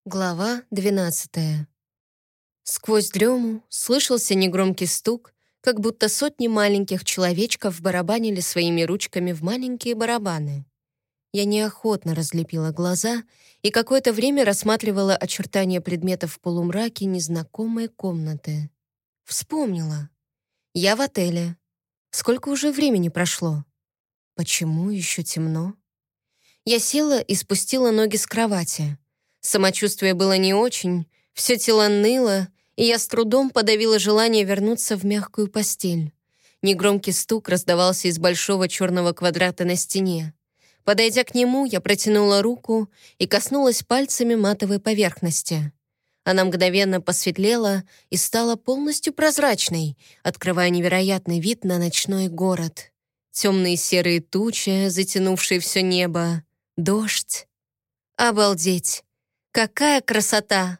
Глава 12. Сквозь дрему слышался негромкий стук, как будто сотни маленьких человечков барабанили своими ручками в маленькие барабаны. Я неохотно разлепила глаза и какое-то время рассматривала очертания предметов в полумраке незнакомой комнаты. Вспомнила. Я в отеле. Сколько уже времени прошло? Почему еще темно? Я села и спустила ноги с кровати. Самочувствие было не очень, все тело ныло, и я с трудом подавила желание вернуться в мягкую постель. Негромкий стук раздавался из большого черного квадрата на стене. Подойдя к нему, я протянула руку и коснулась пальцами матовой поверхности. Она мгновенно посветлела и стала полностью прозрачной, открывая невероятный вид на ночной город. Темные серые тучи, затянувшие все небо, дождь. Обалдеть! Какая красота!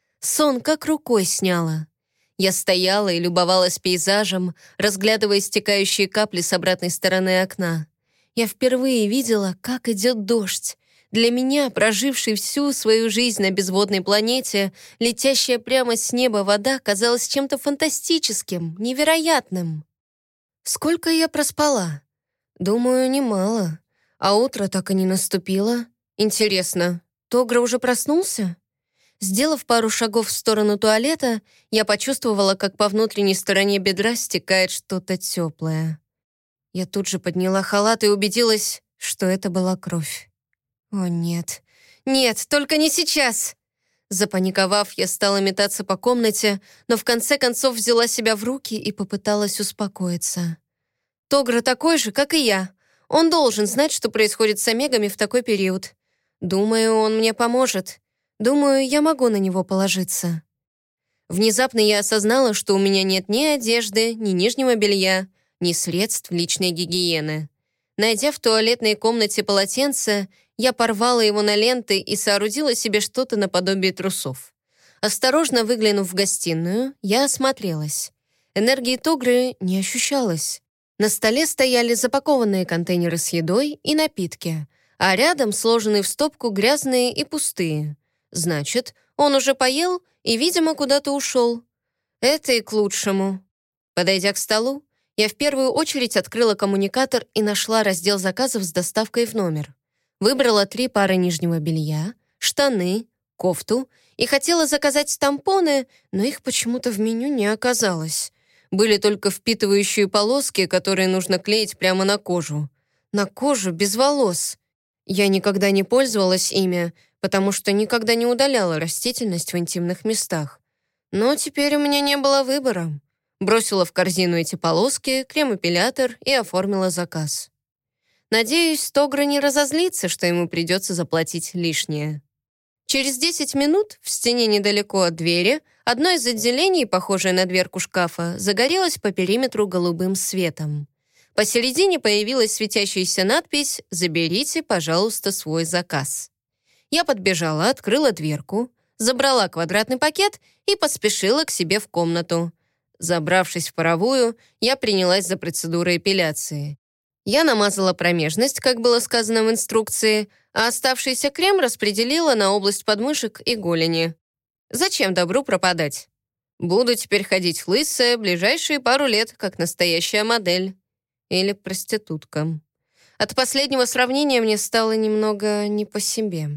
Сон как рукой сняло. Я стояла и любовалась пейзажем, разглядывая стекающие капли с обратной стороны окна. Я впервые видела, как идет дождь. Для меня, прожившей всю свою жизнь на безводной планете, летящая прямо с неба вода казалась чем-то фантастическим, невероятным. Сколько я проспала? Думаю, немало. А утро так и не наступило. Интересно, Тогра уже проснулся? Сделав пару шагов в сторону туалета, я почувствовала, как по внутренней стороне бедра стекает что-то теплое. Я тут же подняла халат и убедилась, что это была кровь. О, нет. Нет, только не сейчас! Запаниковав, я стала метаться по комнате, но в конце концов взяла себя в руки и попыталась успокоиться. Тогра такой же, как и я. Он должен знать, что происходит с омегами в такой период. Думаю, он мне поможет. Думаю, я могу на него положиться. Внезапно я осознала, что у меня нет ни одежды, ни нижнего белья, ни средств личной гигиены. Найдя в туалетной комнате полотенце, я порвала его на ленты и соорудила себе что-то наподобие трусов. Осторожно выглянув в гостиную, я осмотрелась. Энергии Тогры не ощущалось. На столе стояли запакованные контейнеры с едой и напитки, а рядом сложенные в стопку грязные и пустые. Значит, он уже поел и, видимо, куда-то ушел. Это и к лучшему. Подойдя к столу, я в первую очередь открыла коммуникатор и нашла раздел заказов с доставкой в номер. Выбрала 3 пары нижнего белья, штаны, кофту и хотела заказать тампоны, но их почему-то в меню не оказалось. Были только впитывающие полоски, которые нужно клеить прямо на кожу. На кожу без волос. Я никогда не пользовалась ими, потому что никогда не удаляла растительность в интимных местах. Но теперь у меня не было выбора. Бросила в корзину эти полоски, крем-эпилятор и оформила заказ. Надеюсь, Тогра не разозлится, что ему придется заплатить лишнее. Через 10 минут в стене недалеко от двери одно из отделений, похожее на дверку шкафа, загорелось по периметру голубым светом. Посередине появилась светящаяся надпись «Заберите, пожалуйста, свой заказ». Я подбежала, открыла дверку, забрала квадратный пакет и поспешила к себе в комнату. Забравшись в паровую, я принялась за процедуру эпиляции. Я намазала промежность, как было сказано в инструкции, а оставшийся крем распределила на область подмышек и голени. Зачем добру пропадать? Буду теперь ходить лысая ближайшие пару лет, как настоящая модель. Или проститутка. От последнего сравнения мне стало немного не по себе.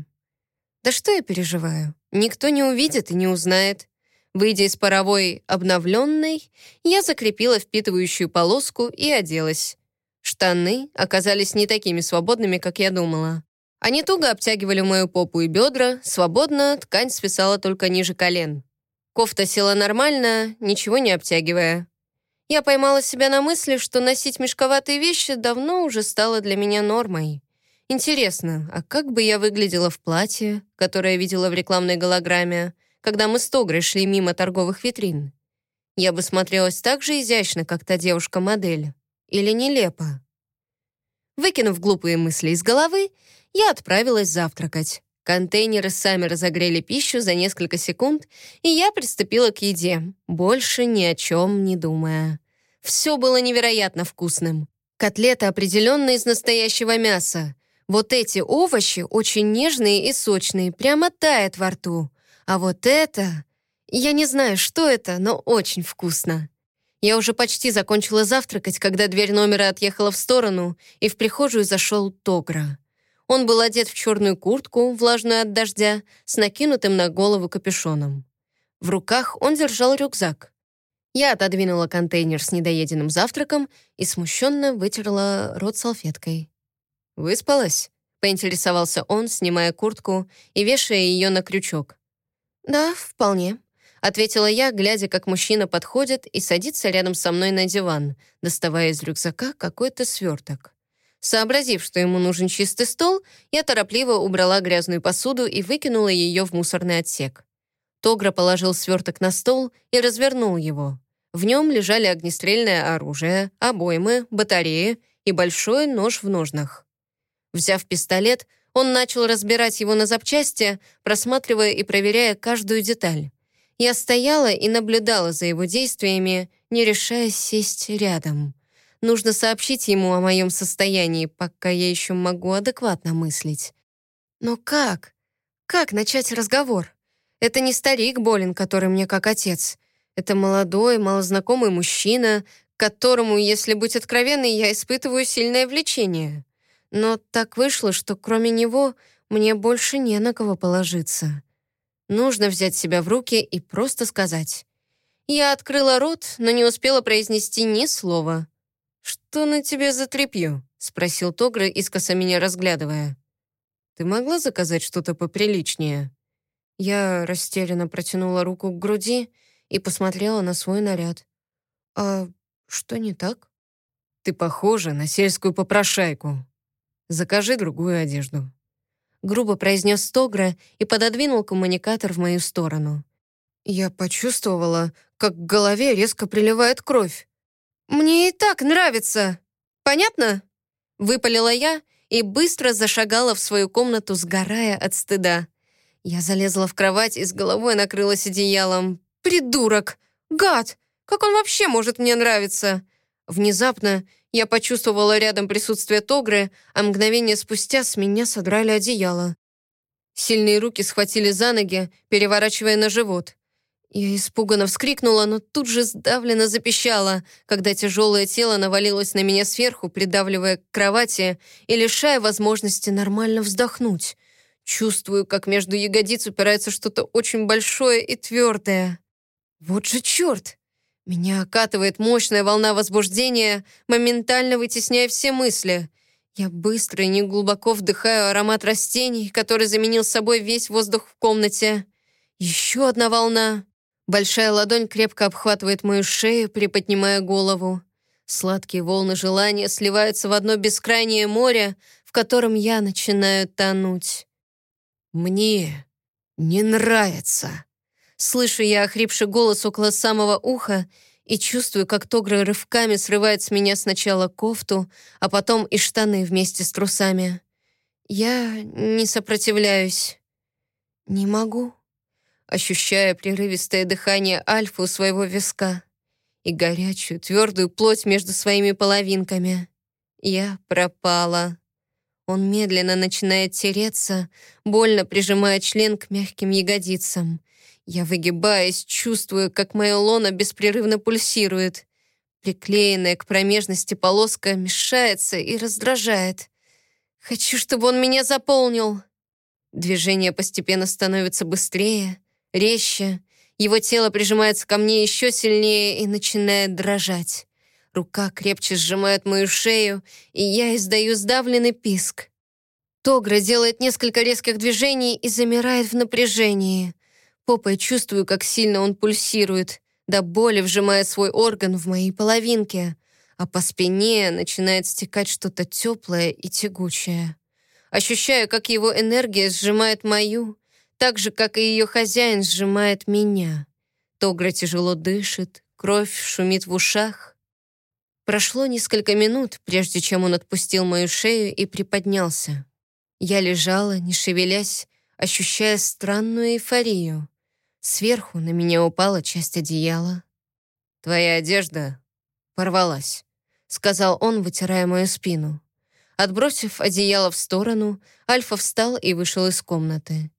Да что я переживаю? Никто не увидит и не узнает. Выйдя из паровой обновленной, я закрепила впитывающую полоску и оделась. Штаны оказались не такими свободными, как я думала. Они туго обтягивали мою попу и бедра, свободно ткань свисала только ниже колен. Кофта села нормально, ничего не обтягивая. Я поймала себя на мысли, что носить мешковатые вещи давно уже стало для меня нормой. Интересно, а как бы я выглядела в платье, которое видела в рекламной голограмме, когда мы с Тогрой шли мимо торговых витрин? Я бы смотрелась так же изящно, как та девушка-модель. Или нелепо? Выкинув глупые мысли из головы, я отправилась завтракать. Контейнеры сами разогрели пищу за несколько секунд, и я приступила к еде, больше ни о чем не думая. Все было невероятно вкусным. Котлета определенно из настоящего мяса. Вот эти овощи очень нежные и сочные, прямо тают во рту. А вот это... Я не знаю, что это, но очень вкусно. Я уже почти закончила завтракать, когда дверь номера отъехала в сторону, и в прихожую зашел Тогра. Он был одет в черную куртку, влажную от дождя, с накинутым на голову капюшоном. В руках он держал рюкзак. Я отодвинула контейнер с недоеденным завтраком и смущенно вытерла рот салфеткой. «Выспалась?» — поинтересовался он, снимая куртку и вешая ее на крючок. «Да, вполне», — ответила я, глядя, как мужчина подходит и садится рядом со мной на диван, доставая из рюкзака какой-то сверток. Сообразив, что ему нужен чистый стол, я торопливо убрала грязную посуду и выкинула ее в мусорный отсек. Тогра положил сверток на стол и развернул его. В нем лежали огнестрельное оружие, обоймы, батареи и большой нож в ножнах. Взяв пистолет, он начал разбирать его на запчасти, просматривая и проверяя каждую деталь. Я стояла и наблюдала за его действиями, не решаясь сесть рядом. Нужно сообщить ему о моем состоянии, пока я еще могу адекватно мыслить. Но как? Как начать разговор? Это не старик болен, который мне как отец. Это молодой, малознакомый мужчина, к которому, если быть откровенной, я испытываю сильное влечение. Но так вышло, что кроме него мне больше не на кого положиться. Нужно взять себя в руки и просто сказать. Я открыла рот, но не успела произнести ни слова. «Что на тебе за тряпье?» — спросил Тогра, искоса меня разглядывая. «Ты могла заказать что-то поприличнее?» Я растерянно протянула руку к груди и посмотрела на свой наряд. «А что не так?» «Ты похожа на сельскую попрошайку. Закажи другую одежду», — грубо произнес Тогра и пододвинул коммуникатор в мою сторону. Я почувствовала, как к голове резко приливает кровь. «Мне и так нравится. Понятно?» — выпалила я и быстро зашагала в свою комнату, сгорая от стыда. Я залезла в кровать и с головой накрылась одеялом. «Придурок! Гад! Как он вообще может мне нравиться?» Внезапно я почувствовала рядом присутствие Тогры, а мгновение спустя с меня содрали одеяло. Сильные руки схватили за ноги, переворачивая на живот. Я испуганно вскрикнула, но тут же сдавленно запищала, когда тяжелое тело навалилось на меня сверху, придавливая к кровати и лишая возможности нормально вздохнуть. Чувствую, как между ягодиц упирается что-то очень большое и твердое. Вот же черт! Меня окатывает мощная волна возбуждения, моментально вытесняя все мысли. Я быстро и неглубоко вдыхаю аромат растений, который заменил собой весь воздух в комнате. Еще одна волна. Большая ладонь крепко обхватывает мою шею, приподнимая голову. Сладкие волны желания сливаются в одно бескрайнее море, в котором я начинаю тонуть. «Мне не нравится». Слышу я охрипший голос около самого уха и чувствую, как Тогра рывками срывает с меня сначала кофту, а потом и штаны вместе с трусами. Я не сопротивляюсь. Не могу. Ощущая прерывистое дыхание Альфы у своего виска и горячую, твердую плоть между своими половинками. Я пропала. Он медленно начинает тереться, больно прижимая член к мягким ягодицам. Я выгибаюсь, чувствую, как моя лона беспрерывно пульсирует. Приклеенная к промежности полоска мешается и раздражает. Хочу, чтобы он меня заполнил. Движение постепенно становится быстрее, резче. Его тело прижимается ко мне еще сильнее и начинает дрожать. Рука крепче сжимает мою шею, и я издаю сдавленный писк. Тогра делает несколько резких движений и замирает в напряжении. Попой чувствую, как сильно он пульсирует, до боли вжимая свой орган в моей половинке, а по спине начинает стекать что-то теплое и тягучее. Ощущаю, как его энергия сжимает мою, так же, как и ее хозяин сжимает меня. Тогра тяжело дышит, кровь шумит в ушах. Прошло несколько минут, прежде чем он отпустил мою шею и приподнялся. Я лежала, не шевелясь, ощущая странную эйфорию. Сверху на меня упала часть одеяла. «Твоя одежда порвалась», — сказал он, вытирая мою спину. Отбросив одеяло в сторону, Альфа встал и вышел из комнаты.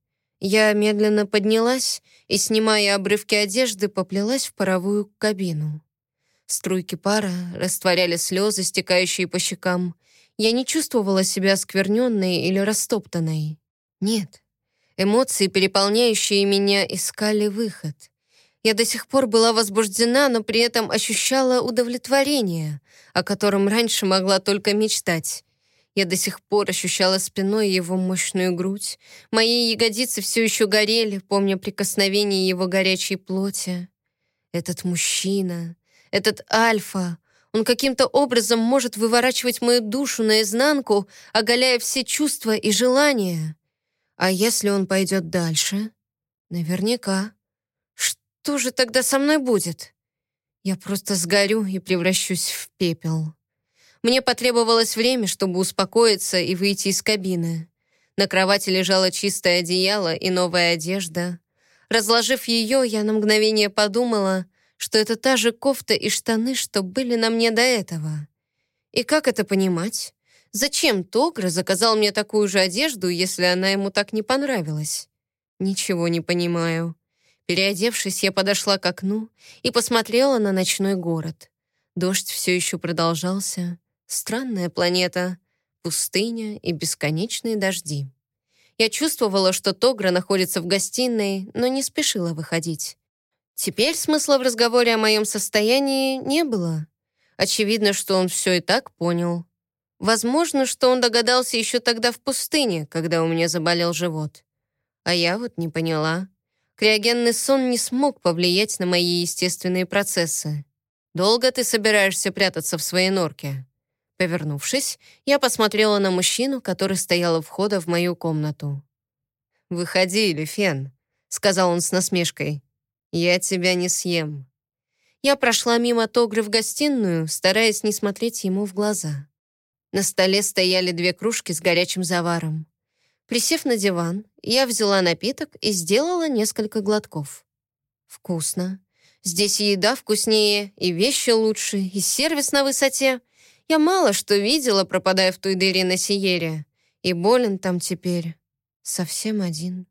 Я медленно поднялась и, снимая обрывки одежды, поплелась в паровую кабину. Струйки пара растворяли слезы, стекающие по щекам. Я не чувствовала себя оскверненной или растоптанной. Нет, эмоции, переполняющие меня, искали выход. Я до сих пор была возбуждена, но при этом ощущала удовлетворение, о котором раньше могла только мечтать. Я до сих пор ощущала спиной его мощную грудь. Мои ягодицы все еще горели, помня прикосновение его горячей плоти. Этот мужчина, этот альфа, он каким-то образом может выворачивать мою душу наизнанку, оголяя все чувства и желания. А если он пойдет дальше? Наверняка. Что же тогда со мной будет? Я просто сгорю и превращусь в пепел. Мне потребовалось время, чтобы успокоиться и выйти из кабины. На кровати лежало чистое одеяло и новая одежда. Разложив ее, я на мгновение подумала, что это та же кофта и штаны, что были на мне до этого. И как это понимать? Зачем Тогра заказал мне такую же одежду, если она ему так не понравилась? Ничего не понимаю. Переодевшись, я подошла к окну и посмотрела на ночной город. Дождь все еще продолжался. Странная планета, пустыня и бесконечные дожди. Я чувствовала, что Тогра находится в гостиной, но не спешила выходить. Теперь смысла в разговоре о моем состоянии не было. Очевидно, что он все и так понял. Возможно, что он догадался еще тогда в пустыне, когда у меня заболел живот. А я вот не поняла. Криогенный сон не смог повлиять на мои естественные процессы. «Долго ты собираешься прятаться в своей норке?» Повернувшись, я посмотрела на мужчину, который стоял у входа в мою комнату. «Выходи, Люфен», — сказал он с насмешкой. «Я тебя не съем». Я прошла мимо Тогры в гостиную, стараясь не смотреть ему в глаза. На столе стояли 2 кружки с горячим заваром. Присев на диван, я взяла напиток и сделала несколько глотков. Вкусно. Здесь и еда вкуснее, и вещи лучше, и сервис на высоте. Я мало что видела, пропадая в той дыре на Сиере. И болен там теперь. Совсем один.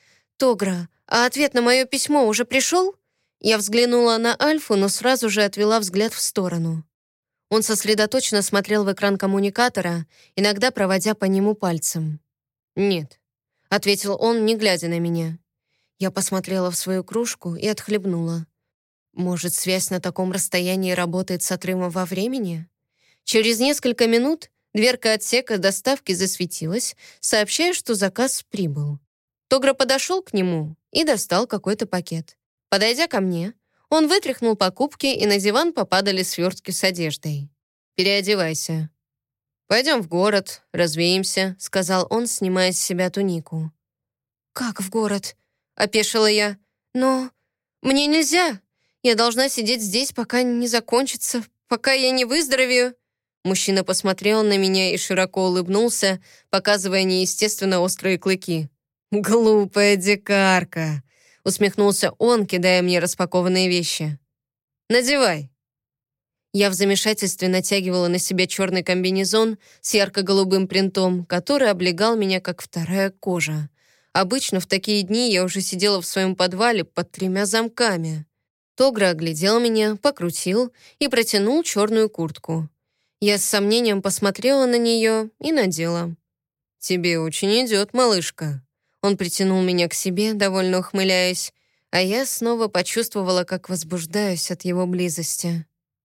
«Тогра, а ответ на мое письмо уже пришел?» Я взглянула на Альфу, но сразу же отвела взгляд в сторону. Он сосредоточенно смотрел в экран коммуникатора, иногда проводя по нему пальцем. «Нет», — ответил он, не глядя на меня. Я посмотрела в свою кружку и отхлебнула. Может, связь на таком расстоянии работает с отрывом во времени? Через несколько минут дверка отсека доставки засветилась, сообщая, что заказ прибыл. Тогра подошел к нему и достал какой-то пакет. Подойдя ко мне, он вытряхнул покупки, и на диван попадали свертки с одеждой. «Переодевайся». «Пойдем в город, развеемся», — сказал он, снимая с себя тунику. «Как в город?» — опешила я. «Но мне нельзя. Я должна сидеть здесь, пока не закончится, пока я не выздоровею». Мужчина посмотрел на меня и широко улыбнулся, показывая неестественно острые клыки. «Глупая дикарка!» — усмехнулся он, кидая мне распакованные вещи. «Надевай!» Я в замешательстве натягивала на себя черный комбинезон с ярко-голубым принтом, который облегал меня, как вторая кожа. Обычно в такие дни я уже сидела в своем подвале под 3 замками. Тогра оглядел меня, покрутил и протянул черную куртку. Я с сомнением посмотрела на нее и надела. «Тебе очень идет, малышка». Он притянул меня к себе, довольно ухмыляясь, а я снова почувствовала, как возбуждаюсь от его близости.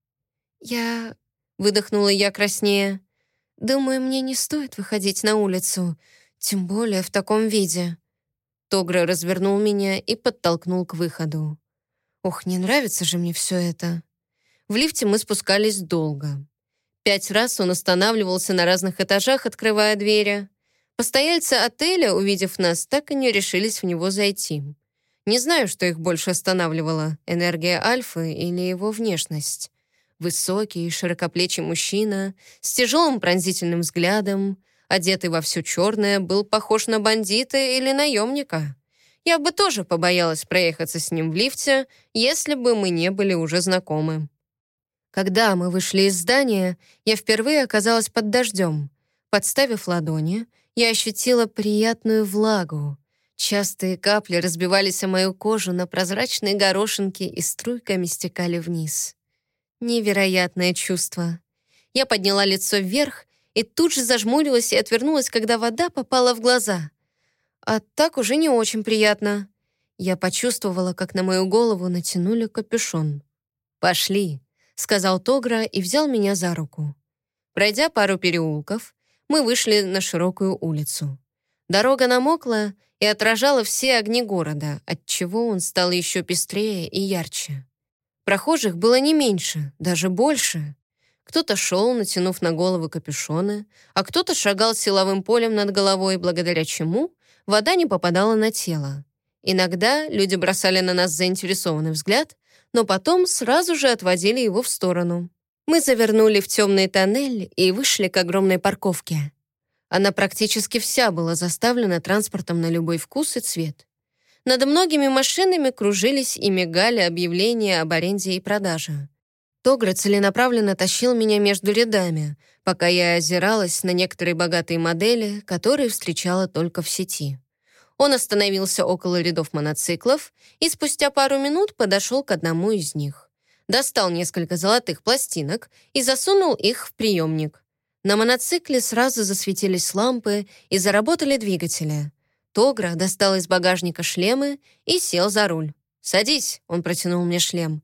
«Я...» — выдохнула я краснее. «Думаю, мне не стоит выходить на улицу, тем более в таком виде». Тогра развернул меня и подтолкнул к выходу. Ох, не нравится же мне все это. В лифте мы спускались долго. 5 раз он останавливался на разных этажах, открывая двери. Постояльцы отеля, увидев нас, так и не решились в него зайти. Не знаю, что их больше останавливало, энергия Альфы или его внешность. Высокий, широкоплечий мужчина с тяжелым пронзительным взглядом, одетый во все черное, был похож на бандита или наемника. Я бы тоже побоялась проехаться с ним в лифте, если бы мы не были уже знакомы. Когда мы вышли из здания, я впервые оказалась под дождем. Подставив ладони, я ощутила приятную влагу. Частые капли разбивались о мою кожу на прозрачные горошинки и струйками стекали вниз. Невероятное чувство. Я подняла лицо вверх и тут же зажмурилась и отвернулась, когда вода попала в глаза. А так уже не очень приятно. Я почувствовала, как на мою голову натянули капюшон. «Пошли», — сказал Тогра и взял меня за руку. Пройдя пару переулков, мы вышли на широкую улицу. Дорога намокла и отражала все огни города, отчего он стал еще пестрее и ярче. Прохожих было не меньше, даже больше. Кто-то шел, натянув на головы капюшоны, а кто-то шагал силовым полем над головой, благодаря чему вода не попадала на тело. Иногда люди бросали на нас заинтересованный взгляд, но потом сразу же отводили его в сторону. Мы завернули в темный тоннель и вышли к огромной парковке. Она практически вся была заставлена транспортом на любой вкус и цвет. Над многими машинами кружились и мигали объявления об аренде и продаже. Тогра целенаправленно тащил меня между рядами, пока я озиралась на некоторые богатые модели, которые встречала только в сети. Он остановился около рядов моноциклов и спустя пару минут подошел к одному из них. Достал несколько золотых пластинок и засунул их в приемник. На моноцикле сразу засветились лампы и заработали двигатели. Тогра достал из багажника шлемы и сел за руль. «Садись», — он протянул мне шлем.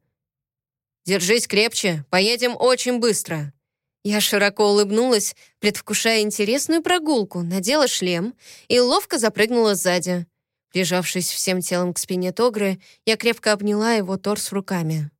«Держись крепче, поедем очень быстро». Я широко улыбнулась, предвкушая интересную прогулку, надела шлем и ловко запрыгнула сзади. Прижавшись всем телом к спине Тогры, я крепко обняла его торс руками.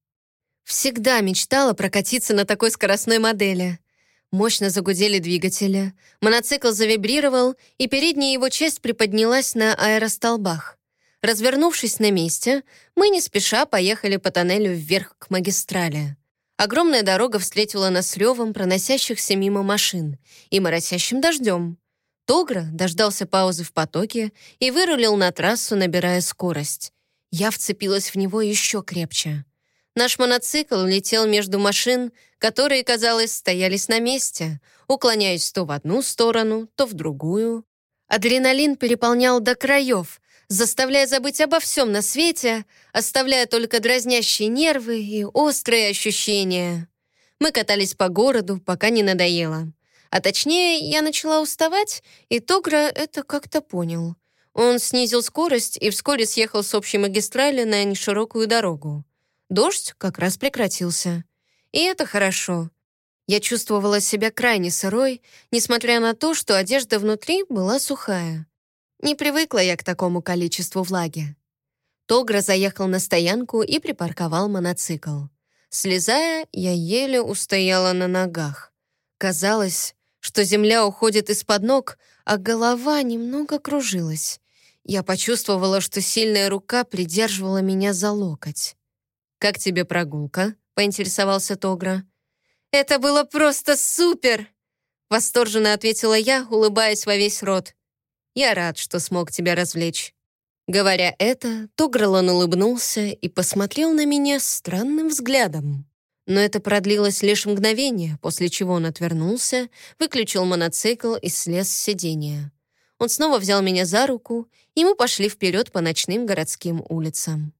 Всегда мечтала прокатиться на такой скоростной модели. Мощно загудели двигатели, моноцикл завибрировал, и передняя его часть приподнялась на аэростолбах. Развернувшись на месте, мы не спеша поехали по тоннелю вверх к магистрали. Огромная дорога встретила нас ревом проносящихся мимо машин и моросящим дождем. Тогра дождался паузы в потоке и вырулил на трассу, набирая скорость. Я вцепилась в него еще крепче. Наш моноцикл летел между машин, которые, казалось, стоялись на месте, уклоняясь то в одну сторону, то в другую. Адреналин переполнял до краев, заставляя забыть обо всем на свете, оставляя только дразнящие нервы и острые ощущения. Мы катались по городу, пока не надоело. А точнее, я начала уставать, и Тогра это как-то понял. Он снизил скорость и вскоре съехал с общей магистрали на неширокую дорогу. Дождь как раз прекратился. И это хорошо. Я чувствовала себя крайне сырой, несмотря на то, что одежда внутри была сухая. Не привыкла я к такому количеству влаги. Тогра заехал на стоянку и припарковал моноцикл. Слезая, я еле устояла на ногах. Казалось, что земля уходит из-под ног, а голова немного кружилась. Я почувствовала, что сильная рука придерживала меня за локоть. «Как тебе прогулка?» — поинтересовался Тогра. «Это было просто супер!» — восторженно ответила я, улыбаясь во весь рот. «Я рад, что смог тебя развлечь». Говоря это, Тогралан улыбнулся и посмотрел на меня странным взглядом. Но это продлилось лишь мгновение, после чего он отвернулся, выключил моноцикл и слез с сиденья. Он снова взял меня за руку, и мы пошли вперед по ночным городским улицам.